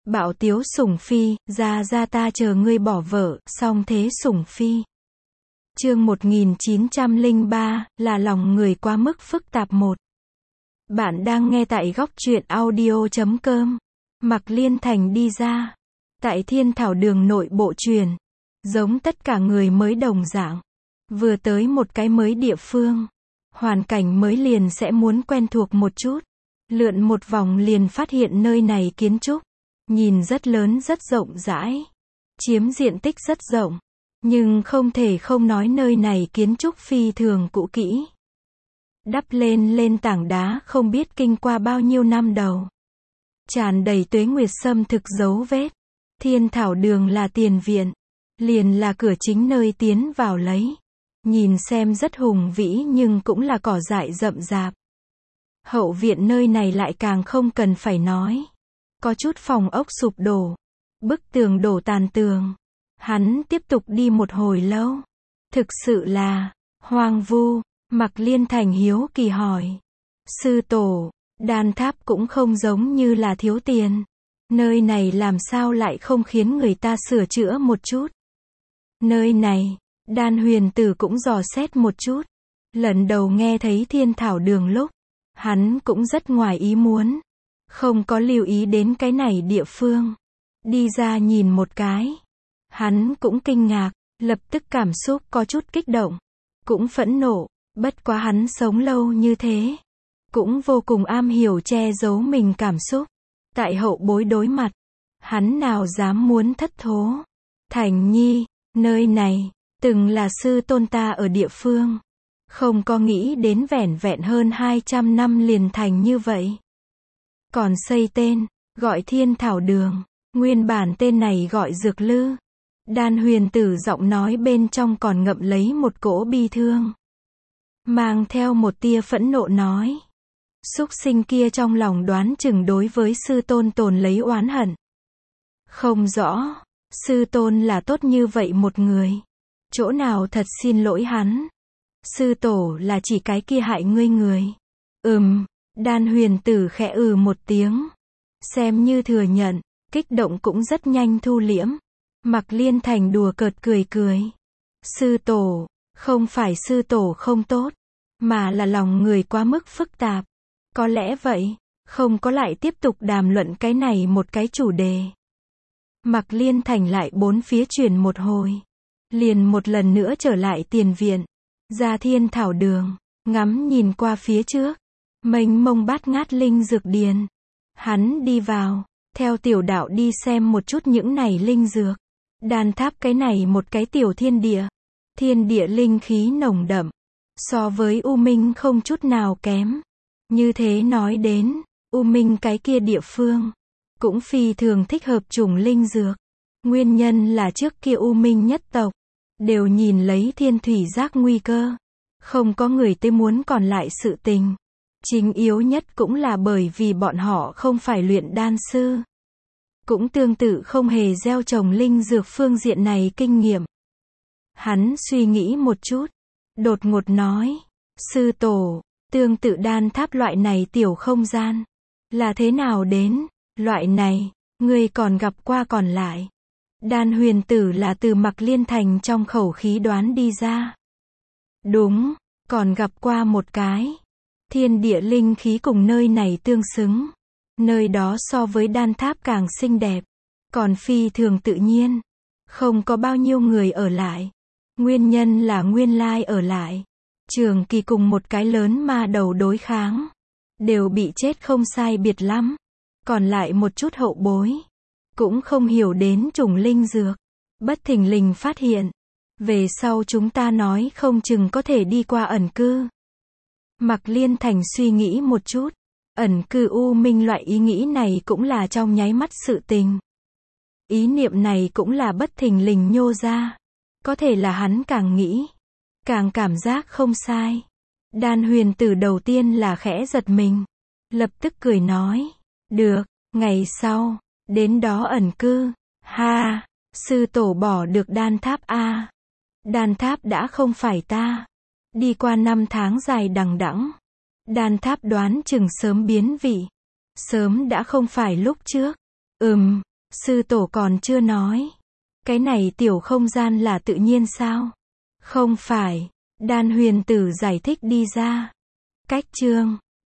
Bạo tiếu sủng phi, ra ta chờ ngươi bỏ vợ, song thế sủng phi. Chương 1903, là lòng người quá mức phức tạp 1. Bạn đang nghe tại góc truyện audio.com. Mạc Liên Thành đi ra. Tại Thiên Thảo Đường nội bộ truyền. Giống tất cả người mới đồng dạng. Vừa tới một cái mới địa phương. Hoàn cảnh mới liền sẽ muốn quen thuộc một chút. Lượn một vòng liền phát hiện nơi này kiến trúc. Nhìn rất lớn rất rộng rãi. Chiếm diện tích rất rộng. Nhưng không thể không nói nơi này kiến trúc phi thường cũ kỹ. Đắp lên tảng đá không biết kinh qua bao nhiêu năm đầu. Tràn đầy tuế nguyệt xâm thực dấu vết. Thiên Thảo Đường là tiền viện. Liền là cửa chính nơi tiến vào lấy. Nhìn xem rất hùng vĩ nhưng cũng là cỏ dại rậm rạp. Hậu viện nơi này lại càng không cần phải nói. Có chút phòng ốc sụp đổ. Bức tường đổ tàn tường. Hắn tiếp tục đi một hồi lâu. Thực sự là hoang vu. Mạc Liên Thành hiếu kỳ hỏi. Sư tổ, đan tháp cũng không giống như là thiếu tiền. Nơi này làm sao lại không khiến người ta sửa chữa một chút. Nơi này, Đan Huyền Tử cũng dò xét một chút. Lần đầu nghe thấy Thiên Thảo Đường lúc, hắn cũng rất ngoài ý muốn. Không có lưu ý đến cái này địa phương. Đi ra nhìn một cái. Hắn cũng kinh ngạc, lập tức cảm xúc có chút kích động. Cũng phẫn nộ, bất quá hắn sống lâu như thế. Cũng vô cùng am hiểu che giấu mình cảm xúc. Tại hậu bối đối mặt, hắn nào dám muốn thất thố. Thành Nhi, nơi này, từng là sư tôn ta ở địa phương. Không có nghĩ đến vẻn vẹn hơn 200 năm liền thành như vậy. Còn xây tên, gọi Thiên Thảo Đường. Nguyên bản tên này gọi Dược Lư. Đan Huyền Tử giọng nói bên trong còn ngậm lấy một cỗ bi thương. Mang theo một tia phẫn nộ nói. Súc sinh kia trong lòng đoán chừng đối với sư tôn tồn lấy oán hận. Không rõ, sư tôn là tốt như vậy một người. Chỗ nào thật xin lỗi hắn. Sư tổ là chỉ cái kia hại ngươi người. Đan Huyền Tử khẽ một tiếng. Xem như thừa nhận, kích động cũng rất nhanh thu liễm. Mạc Liên Thành đùa cợt cười. Sư tổ, không phải sư tổ không tốt, mà là lòng người quá mức phức tạp. Có lẽ vậy, không có lại tiếp tục đàm luận cái này một cái chủ đề. Mạc Liên Thành lại bốn phía chuyển một hồi. Liền một lần nữa trở lại tiền viện. Ra Thiên Thảo Đường, ngắm nhìn qua phía trước. Mênh mông bát ngát linh dược điền. Hắn đi vào, theo tiểu đạo đi xem một chút những này linh dược. Đan tháp cái này một cái tiểu thiên địa. Thiên địa linh khí nồng đậm. So với U Minh không chút nào kém. Như thế nói đến, U Minh cái kia địa phương. Cũng phi thường thích hợp chủng linh dược. Nguyên nhân là trước kia U Minh nhất tộc. Đều nhìn lấy thiên thủy giác nguy cơ. Không có người tới muốn còn lại sự tình. Chính yếu nhất cũng là bởi vì bọn họ không phải luyện đan sư. Cũng tương tự không hề gieo trồng linh dược phương diện này kinh nghiệm. Hắn suy nghĩ một chút. Đột ngột nói. Sư tổ, tương tự đan tháp loại này tiểu không gian. Là thế nào đến, loại này, ngươi còn gặp qua còn lại. Đan Huyền Tử là từ Mạc Liên Thành trong khẩu khí đoán đi ra. Đúng, còn gặp qua một cái. Thiên địa linh khí cùng nơi này tương xứng. Nơi đó so với đan tháp càng xinh đẹp. Còn phi thường tự nhiên. Không có bao nhiêu người ở lại. Nguyên nhân là nguyên lai ở lại. Trường kỳ cùng một cái lớn ma đầu đối kháng. Đều bị chết không sai biệt lắm. Còn lại một chút hậu bối. Cũng không hiểu đến chủng linh dược. Bất thình lình phát hiện. Về sau chúng ta nói không chừng có thể đi qua ẩn cư. Mạc Liên Thành suy nghĩ một chút. Ẩn cư U Minh loại ý nghĩ này cũng là trong nháy mắt sự tình. Ý niệm này cũng là bất thình lình nhô ra. Có thể là hắn càng nghĩ. Càng cảm giác không sai. Đan Huyền Tử đầu tiên là khẽ giật mình. Lập tức cười nói. Được, ngày sau, đến đó ẩn cư. Ha, sư tổ bỏ được đan tháp a. Đan tháp đã không phải ta. Đi qua 5 tháng dài đằng đẵng. Đan tháp đoán chừng sớm biến vị. Sớm đã không phải lúc trước. Sư tổ còn chưa nói. Cái này tiểu không gian là tự nhiên sao? Không phải. Đan huyền tử giải thích đi ra. Cách chương